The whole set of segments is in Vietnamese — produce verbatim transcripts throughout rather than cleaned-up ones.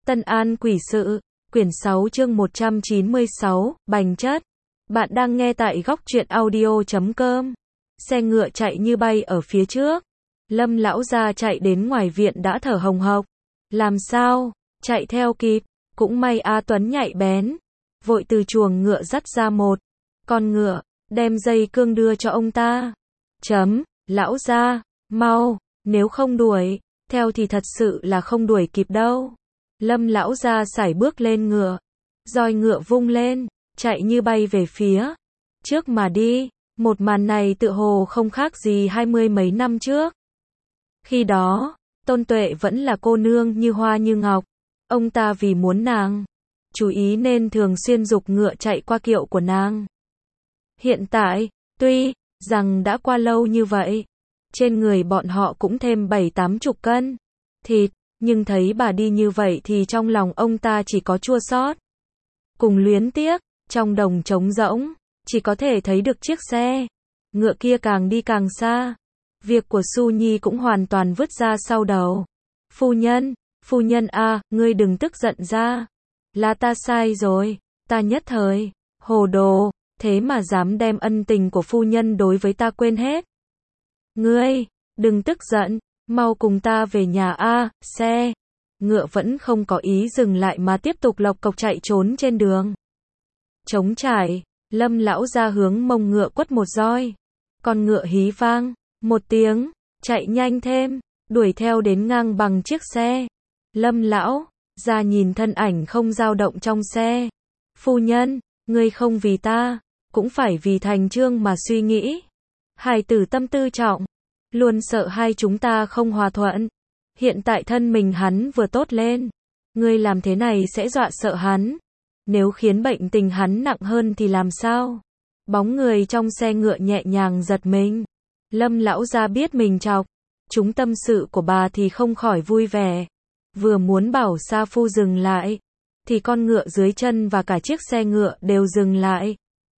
Tân An Quỷ Sự, quyển sáu chương một trăm chín mươi sáu, Bành Chất. Bạn đang nghe tại góc truyện audio chấm com. Xe ngựa chạy như bay ở phía trước. Lâm lão gia chạy đến ngoài viện đã thở hồng hộc. Làm sao? Chạy theo kịp. Cũng may A Tuấn nhạy bén. Vội từ chuồng ngựa dắt ra một con ngựa, đem dây cương đưa cho ông ta. Chấm, lão gia, mau, nếu không đuổi theo thì thật sự là không đuổi kịp đâu. Lâm lão gia sải bước lên ngựa, roi ngựa vung lên, chạy như bay về phía trước mà đi. Một màn này tựa hồ không khác gì hai mươi mấy năm trước. Khi đó, Tôn Tuệ vẫn là cô nương như hoa như ngọc. Ông ta vì muốn nàng chú ý nên thường xuyên giục ngựa chạy qua kiệu của nàng. Hiện tại, tuy rằng đã qua lâu như vậy, trên người bọn họ cũng thêm bảy tám chục cân thịt, nhưng thấy bà đi như vậy thì trong lòng ông ta chỉ có chua xót cùng luyến tiếc. Trong đồng trống rỗng, chỉ có thể thấy được chiếc xe ngựa kia càng đi càng xa. Việc của Su Nhi cũng hoàn toàn vứt ra sau đầu. Phu nhân, phu nhân a, ngươi đừng tức giận ra. Là ta sai rồi, ta nhất thời hồ đồ, thế mà dám đem ân tình của phu nhân đối với ta quên hết. Ngươi, đừng tức giận, mau cùng ta về nhà a. Xe ngựa vẫn không có ý dừng lại mà tiếp tục lộc cộc chạy trốn trên đường trống trải. Lâm lão ra hướng mông ngựa quất một roi. Con ngựa hí vang một tiếng, chạy nhanh thêm, đuổi theo đến ngang bằng chiếc xe. Lâm lão ra nhìn thân ảnh không dao động trong xe. Phu nhân, ngươi không vì ta, cũng phải vì Thành Trương mà suy nghĩ. Hài tử tâm tư trọng, luôn sợ hai chúng ta không hòa thuận. Hiện tại thân mình hắn vừa tốt lên, ngươi làm thế này sẽ dọa sợ hắn. Nếu khiến bệnh tình hắn nặng hơn thì làm sao? Bóng người trong xe ngựa nhẹ nhàng giật mình. Lâm lão gia biết mình chọc chúng tâm sự của bà thì không khỏi vui vẻ. Vừa muốn bảo Sa Phu dừng lại, thì con ngựa dưới chân và cả chiếc xe ngựa đều dừng lại.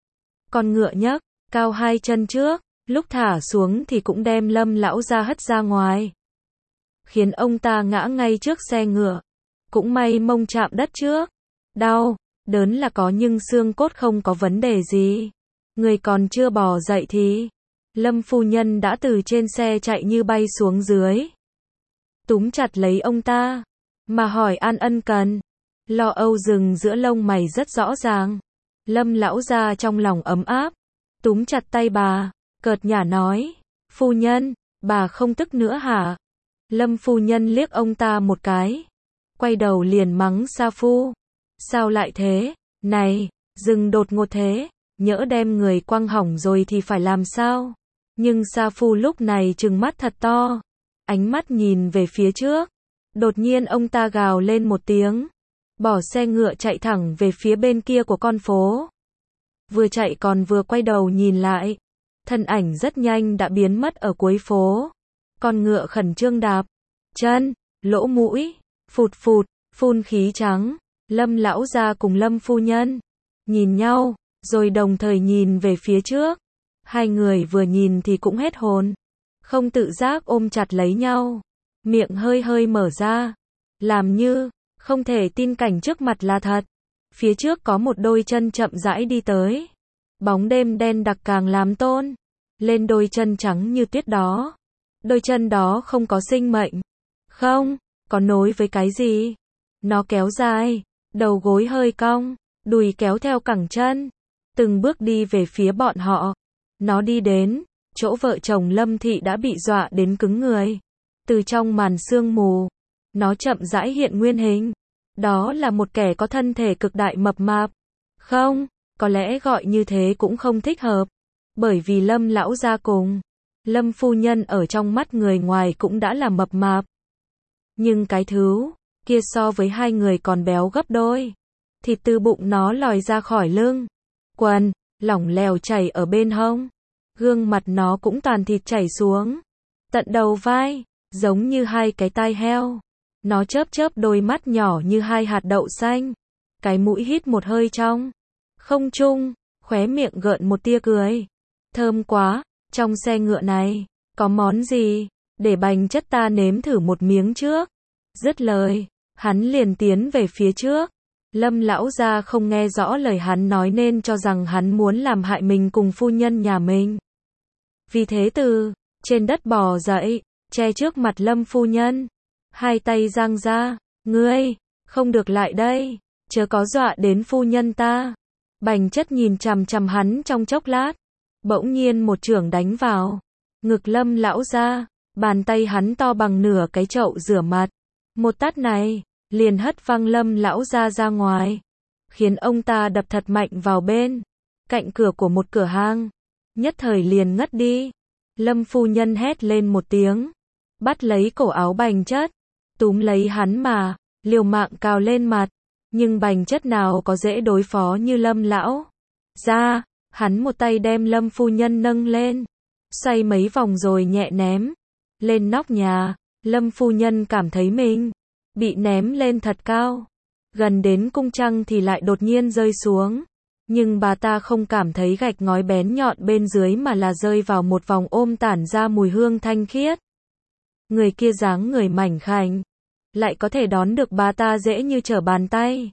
Con ngựa nhấc cao hai chân trước, lúc thả xuống thì cũng đem Lâm lão gia hất ra ngoài, khiến ông ta ngã ngay trước xe ngựa. Cũng may mông chạm đất trước. Đau, đớn là có nhưng xương cốt không có vấn đề gì. Người còn chưa bò dậy thì Lâm phu nhân đã từ trên xe chạy như bay xuống dưới, túm chặt lấy ông ta mà hỏi an ân cần. Lo âu rừng giữa lông mày rất rõ ràng. Lâm lão gia trong lòng ấm áp, túm chặt tay bà, cợt nhả nói: Phu nhân, bà không tức nữa hả? Lâm phu nhân liếc ông ta một cái, quay đầu liền mắng Sa Phu: Sao lại thế? Này, dừng đột ngột thế, nhỡ đem người quăng hỏng rồi thì phải làm sao? Nhưng Sa Phu lúc này trừng mắt thật to, ánh mắt nhìn về phía trước. Đột nhiên ông ta gào lên một tiếng, bỏ xe ngựa chạy thẳng về phía bên kia của con phố. Vừa chạy còn vừa quay đầu nhìn lại, thân ảnh rất nhanh đã biến mất ở cuối phố. Con ngựa khẩn trương đạp chân, lỗ mũi phụt phụt phun khí trắng. Lâm lão gia cùng Lâm phu nhân nhìn nhau, rồi đồng thời nhìn về phía trước. Hai người vừa nhìn thì cũng hết hồn, không tự giác ôm chặt lấy nhau, miệng hơi hơi mở ra, làm như không thể tin cảnh trước mặt là thật. Phía trước có một đôi chân chậm rãi đi tới. Bóng đêm đen đặc càng làm tôn lên đôi chân trắng như tuyết đó. Đôi chân đó không có sinh mệnh, không có nối với cái gì. Nó kéo dài, đầu gối hơi cong, đùi kéo theo cẳng chân, từng bước đi về phía bọn họ. Nó đi đến chỗ vợ chồng Lâm Thị đã bị dọa đến cứng người. Từ trong màn sương mù, nó chậm rãi hiện nguyên hình. Đó là một kẻ có thân thể cực đại mập mạp. Không, có lẽ gọi như thế cũng không thích hợp, bởi vì Lâm lão gia cùng Lâm phu nhân ở trong mắt người ngoài cũng đã là mập mạp. Nhưng cái thứ kia so với hai người còn béo gấp đôi. Thịt từ bụng nó lòi ra khỏi lưng, quần lỏng lẻo chảy ở bên hông. Gương mặt nó cũng toàn thịt chảy xuống tận đầu vai, giống như hai cái tai heo. Nó chớp chớp đôi mắt nhỏ như hai hạt đậu xanh. Cái mũi hít một hơi trong không trung, khóe miệng gợn một tia cười. Thơm quá, trong xe ngựa này có món gì? Để Bành Chất ta nếm thử một miếng trước. Dứt lời, Hắn liền tiến về phía trước. Lâm lão gia không nghe rõ lời hắn nói nên cho rằng hắn muốn làm hại mình cùng phu nhân nhà mình. Vì thế từ trên đất bò dậy, che trước mặt Lâm phu nhân. Hai tay giang ra, ngươi, không được lại đây, chớ có dọa đến phu nhân ta. Bành Chất nhìn chằm chằm hắn trong chốc lát. Bỗng nhiên một chưởng đánh vào ngực Lâm lão gia, bàn tay hắn to bằng nửa cái chậu rửa mặt. Một tát này, liền hất văng Lâm lão gia ra ngoài, khiến ông ta đập thật mạnh vào bên cạnh cửa của một cửa hàng, nhất thời liền ngất đi. Lâm phu nhân hét lên một tiếng, bắt lấy cổ áo Bành Chất, túm lấy hắn mà liều mạng cào lên mặt, nhưng Bành Chất nào có dễ đối phó như Lâm lão gia. Hắn một tay đem Lâm phu nhân nâng lên, xoay mấy vòng rồi nhẹ ném lên nóc nhà. Lâm phu nhân cảm thấy mình bị ném lên thật cao, gần đến cung trăng thì lại đột nhiên rơi xuống. Nhưng bà ta không cảm thấy gạch ngói bén nhọn bên dưới mà là rơi vào một vòng ôm tản ra mùi hương thanh khiết. Người kia dáng người mảnh khảnh, lại có thể đón được bà ta dễ như trở bàn tay.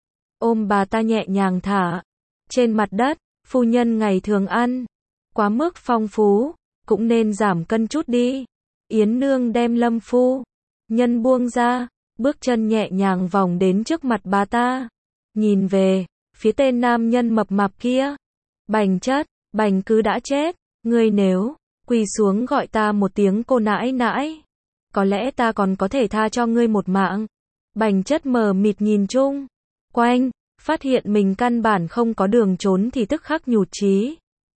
Ôm bà ta nhẹ nhàng thả trên mặt đất. Phu nhân ngày thường ăn quá mức phong phú, cũng nên giảm cân chút đi. Yến nương đem Lâm phu nhân buông ra, bước chân nhẹ nhàng vòng đến trước mặt bà ta, nhìn về phía tên nam nhân mập mạp kia. Bành Chất, Bành Cứ đã chết, ngươi nếu quỳ xuống gọi ta một tiếng cô nãi nãi, có lẽ ta còn có thể tha cho ngươi một mạng. Bành Chất mờ mịt nhìn chung quanh, phát hiện mình căn bản không có đường trốn thì tức khắc nhụt chí.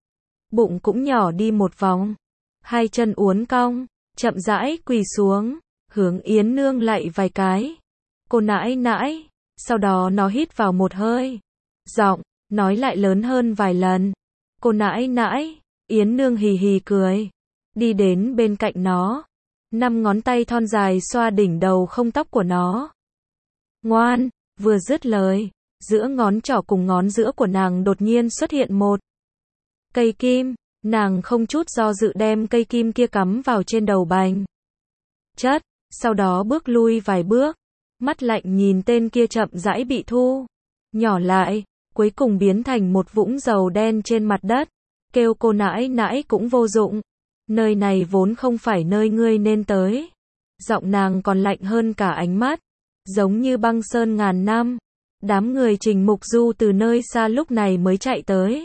Bụng cũng nhỏ đi một vòng, hai chân uốn cong, chậm rãi quỳ xuống, hướng Yến nương lạy vài cái. Cô nãi nãi, sau đó nó hít vào một hơi, giọng nói lại lớn hơn vài lần. Cô nãi nãi. Yến nương hì hì cười, đi đến bên cạnh nó, năm ngón tay thon dài xoa đỉnh đầu không tóc của nó. Ngoan, vừa dứt lời, giữa ngón trỏ cùng ngón giữa của nàng đột nhiên xuất hiện một cây kim. Nàng không chút do dự đem cây kim kia cắm vào trên đầu Bành Chất, sau đó bước lui vài bước, mắt lạnh nhìn tên kia chậm rãi bị thu nhỏ lại, cuối cùng biến thành một vũng dầu đen trên mặt đất. Kêu cô nãi nãi cũng vô dụng, nơi này vốn không phải nơi ngươi nên tới. Giọng nàng còn lạnh hơn cả ánh mắt, giống như băng sơn ngàn năm. Đám người Trình Mục Du từ nơi xa lúc này mới chạy tới.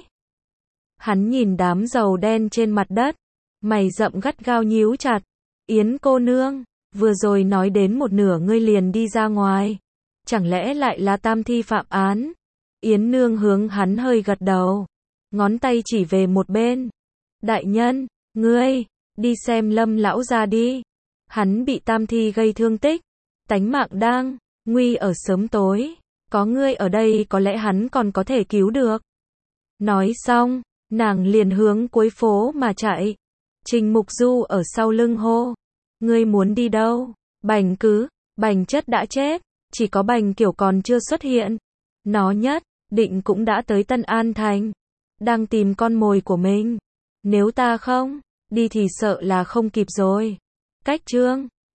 Hắn nhìn đám dầu đen trên mặt đất, mày rậm gắt gao nhíu chặt. Yến cô nương, vừa rồi nói đến một nửa ngươi liền đi ra ngoài, chẳng lẽ lại là tam thi phạm án? Yến nương hướng hắn hơi gật đầu, ngón tay chỉ về một bên. Đại nhân, ngươi đi xem Lâm lão gia đi, hắn bị tam thi gây thương tích, tánh mạng đang nguy ở sớm tối, có ngươi ở đây có lẽ hắn còn có thể cứu được. Nói xong, nàng liền hướng cuối phố mà chạy. Trình Mục Du ở sau lưng hô, ngươi muốn đi đâu? Bành Cứ, Bành Chất đã chết, chỉ có Bành Kiểu còn chưa xuất hiện. Nó nhất định cũng đã tới Tân An Thành, đang tìm con mồi của mình. Nếu ta không đi thì sợ là không kịp rồi. Cách chương